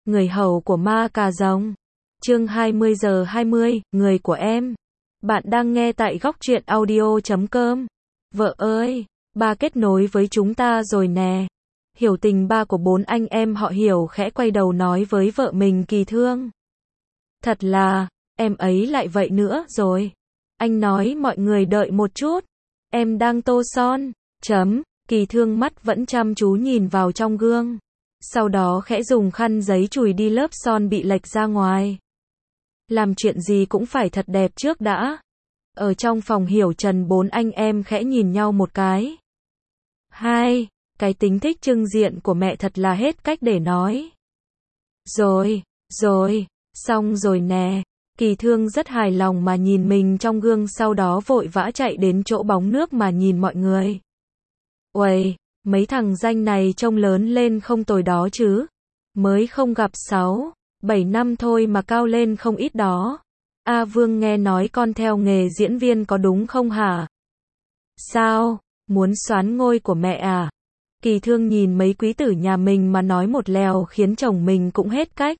Người hầu của ma cà rồng. Chương 20:20, người của em. Bạn đang nghe tại góc truyện audio.com. Vợ ơi, ba kết nối với chúng ta rồi nè. Hiểu Tình, ba của 4 anh em họ Hiểu, khẽ quay đầu nói với vợ mình Kỳ Thương. Thật là, em ấy lại vậy nữa rồi. Anh nói mọi người đợi một chút. Em đang tô son. Kỳ Thương mắt vẫn chăm chú nhìn vào trong gương. Sau đó khẽ dùng khăn giấy chùi đi lớp son bị lệch ra ngoài. Làm chuyện gì cũng phải thật đẹp trước đã. Ở trong phòng Hiểu Trần, 4 anh em khẽ nhìn nhau một cái. Cái tính thích trưng diện của mẹ thật là hết cách để nói. Rồi, xong rồi nè. Kỳ Thương rất hài lòng mà nhìn mình trong gương, sau đó vội vã chạy đến chỗ bóng nước mà nhìn mọi người. Uầy, mấy thằng danh này trông lớn lên không tồi đó chứ. Mới không gặp 6-7 năm thôi mà cao lên không ít đó. A Vương, nghe nói con theo nghề diễn viên có đúng không hả? Sao, muốn soán ngôi của mẹ à? Kỳ Thương nhìn mấy quý tử nhà mình mà nói một lèo khiến chồng mình cũng hết cách.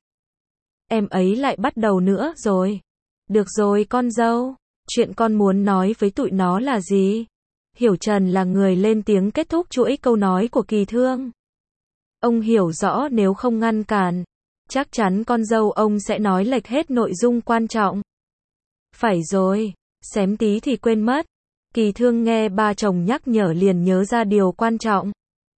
Em ấy lại bắt đầu nữa rồi. Được rồi con dâu, chuyện con muốn nói với tụi nó là gì? Hiểu Trần là người lên tiếng kết thúc chuỗi câu nói của Kỳ Thương. Ông hiểu rõ nếu không ngăn cản, chắc chắn con dâu ông sẽ nói lệch hết nội dung quan trọng. Phải rồi, xém tí thì quên mất. Kỳ Thương nghe ba chồng nhắc nhở liền nhớ ra điều quan trọng.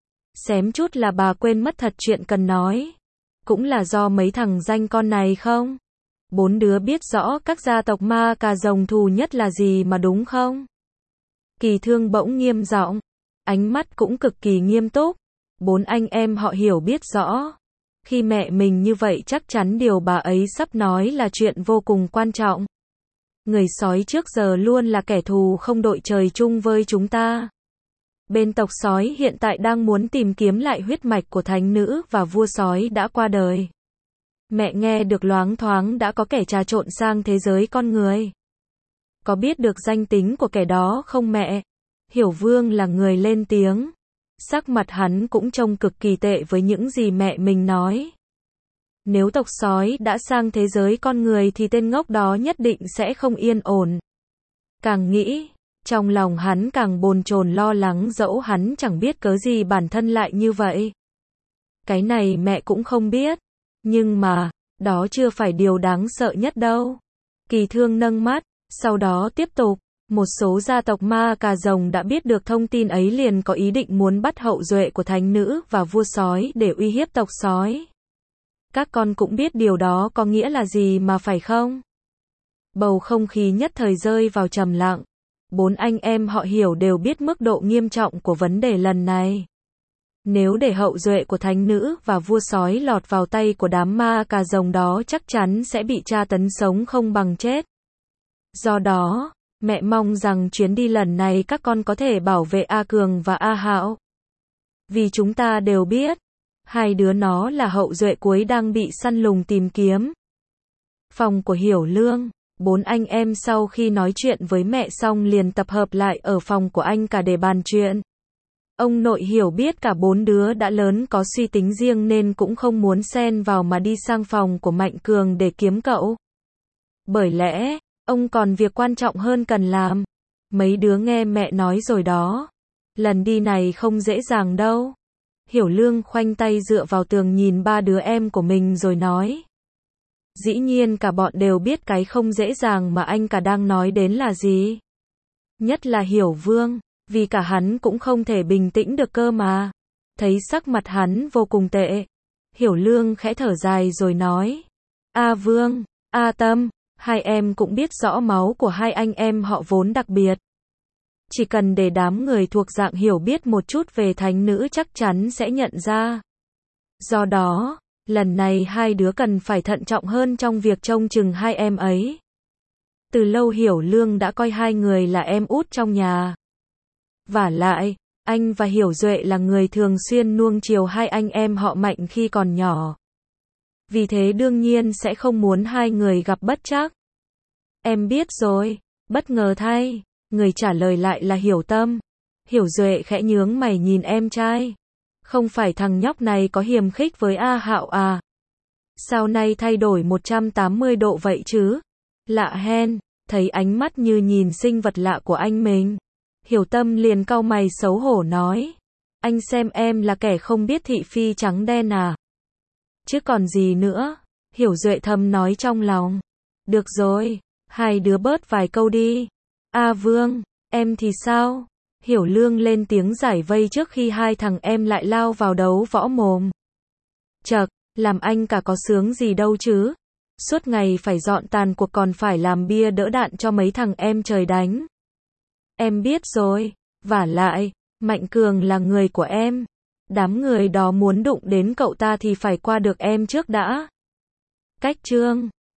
Xém chút là bà quên mất thật chuyện cần nói. Cũng là do mấy thằng danh con này không? 4 đứa biết rõ các gia tộc ma cà rồng thù nhất là gì mà đúng không? Kỳ Thương bỗng nghiêm giọng, ánh mắt cũng cực kỳ nghiêm túc. 4 anh em họ Hiểu biết rõ. Khi mẹ mình như vậy chắc chắn điều bà ấy sắp nói là chuyện vô cùng quan trọng. Người sói trước giờ luôn là kẻ thù không đội trời chung với chúng ta. Bên tộc sói hiện tại đang muốn tìm kiếm lại huyết mạch của thánh nữ và vua sói đã qua đời. Mẹ nghe được loáng thoáng đã có kẻ trà trộn sang thế giới con người. Có biết được danh tính của kẻ đó không mẹ? Hiểu Vương là người lên tiếng. Sắc mặt hắn cũng trông cực kỳ tệ với những gì mẹ mình nói. Nếu tộc sói đã sang thế giới con người thì tên ngốc đó nhất định sẽ không yên ổn. Càng nghĩ, trong lòng hắn càng bồn chồn lo lắng, dẫu hắn chẳng biết cớ gì bản thân lại như vậy. Cái này mẹ cũng không biết. Nhưng mà, đó chưa phải điều đáng sợ nhất đâu. Kỳ Thương nâng mắt, sau đó tiếp tục. Một số gia tộc ma cà rồng đã biết được thông tin ấy liền có ý định muốn bắt hậu duệ của thánh nữ và vua sói để uy hiếp tộc sói. Các con cũng biết điều đó có nghĩa là gì mà phải không? Bầu không khí nhất thời rơi vào trầm lặng. 4 anh em họ Hiểu đều biết mức độ nghiêm trọng của vấn đề lần này. Nếu để hậu duệ của thánh nữ và vua sói lọt vào tay của đám ma cà rồng đó chắc chắn sẽ bị tra tấn sống không bằng chết. Do đó, mẹ mong rằng chuyến đi lần này các con có thể bảo vệ A Cường và A Hạo. Vì chúng ta đều biết, hai đứa nó là hậu duệ cuối đang bị săn lùng tìm kiếm. Phòng của Hiểu Lương, 4 anh em sau khi nói chuyện với mẹ xong liền tập hợp lại ở phòng của anh cả để bàn chuyện. Ông nội Hiểu biết cả 4 đứa đã lớn có suy tính riêng nên cũng không muốn xen vào mà đi sang phòng của Mạnh Cường để kiếm cậu. Bởi lẽ, ông còn việc quan trọng hơn cần làm. Mấy đứa nghe mẹ nói rồi đó. Lần đi này không dễ dàng đâu. Hiểu Lương khoanh tay dựa vào tường nhìn 3 đứa em của mình rồi nói. Dĩ nhiên cả bọn đều biết cái không dễ dàng mà anh cả đang nói đến là gì. Nhất là Hiểu Vương, vì cả hắn cũng không thể bình tĩnh được cơ mà. Thấy sắc mặt hắn vô cùng tệ. Hiểu Lương khẽ thở dài rồi nói. A Vương, A Tâm, hai em cũng biết rõ máu của hai anh em họ vốn đặc biệt. Chỉ cần để đám người thuộc dạng hiểu biết một chút về thánh nữ chắc chắn sẽ nhận ra. Do đó, lần này hai đứa cần phải thận trọng hơn trong việc trông chừng hai em ấy. Từ lâu Hiểu Lương đã coi hai người là em út trong nhà. Vả lại, anh và Hiểu Duệ là người thường xuyên nuông chiều hai anh em họ Mạnh khi còn nhỏ. Vì thế đương nhiên sẽ không muốn hai người gặp bất trắc. Em biết rồi, bất ngờ thay, người trả lời lại là Hiểu Tâm. Hiểu Duệ khẽ nhướng mày nhìn em trai. Không phải thằng nhóc này có hiềm khích với A Hạo à? Sao nay thay đổi 180 độ vậy chứ? Lạ hen, thấy ánh mắt như nhìn sinh vật lạ của anh mình. Hiểu Tâm liền cau mày xấu hổ nói. Anh xem em là kẻ không biết thị phi trắng đen à? Chứ còn gì nữa? Hiểu Duệ thầm nói trong lòng. Được rồi, hai đứa bớt vài câu đi. A Vương, em thì sao? Hiểu Lương lên tiếng giải vây trước khi hai thằng em lại lao vào đấu võ mồm. Chậc, làm anh cả có sướng gì đâu chứ? Suốt ngày phải dọn tàn cuộc còn phải làm bia đỡ đạn cho mấy thằng em trời đánh. Em biết rồi, vả lại, Mạnh Cường là người của em. Đám người đó muốn đụng đến cậu ta thì phải qua được em trước đã. Cách chương